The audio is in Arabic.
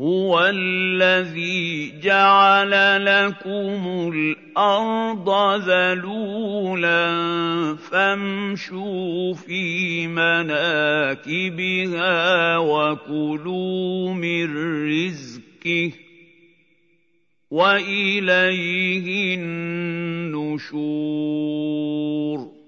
هُوَ الَّذِي جَعَلَ لَكُمُ الْأَرْضَ ذَلُولًا فَامْشُوا فِي مَنَاكِبِهَا وَكُلُوا مِن رِّزْقِهِ ۖ وَإِلَيْهِ النُّشُورُ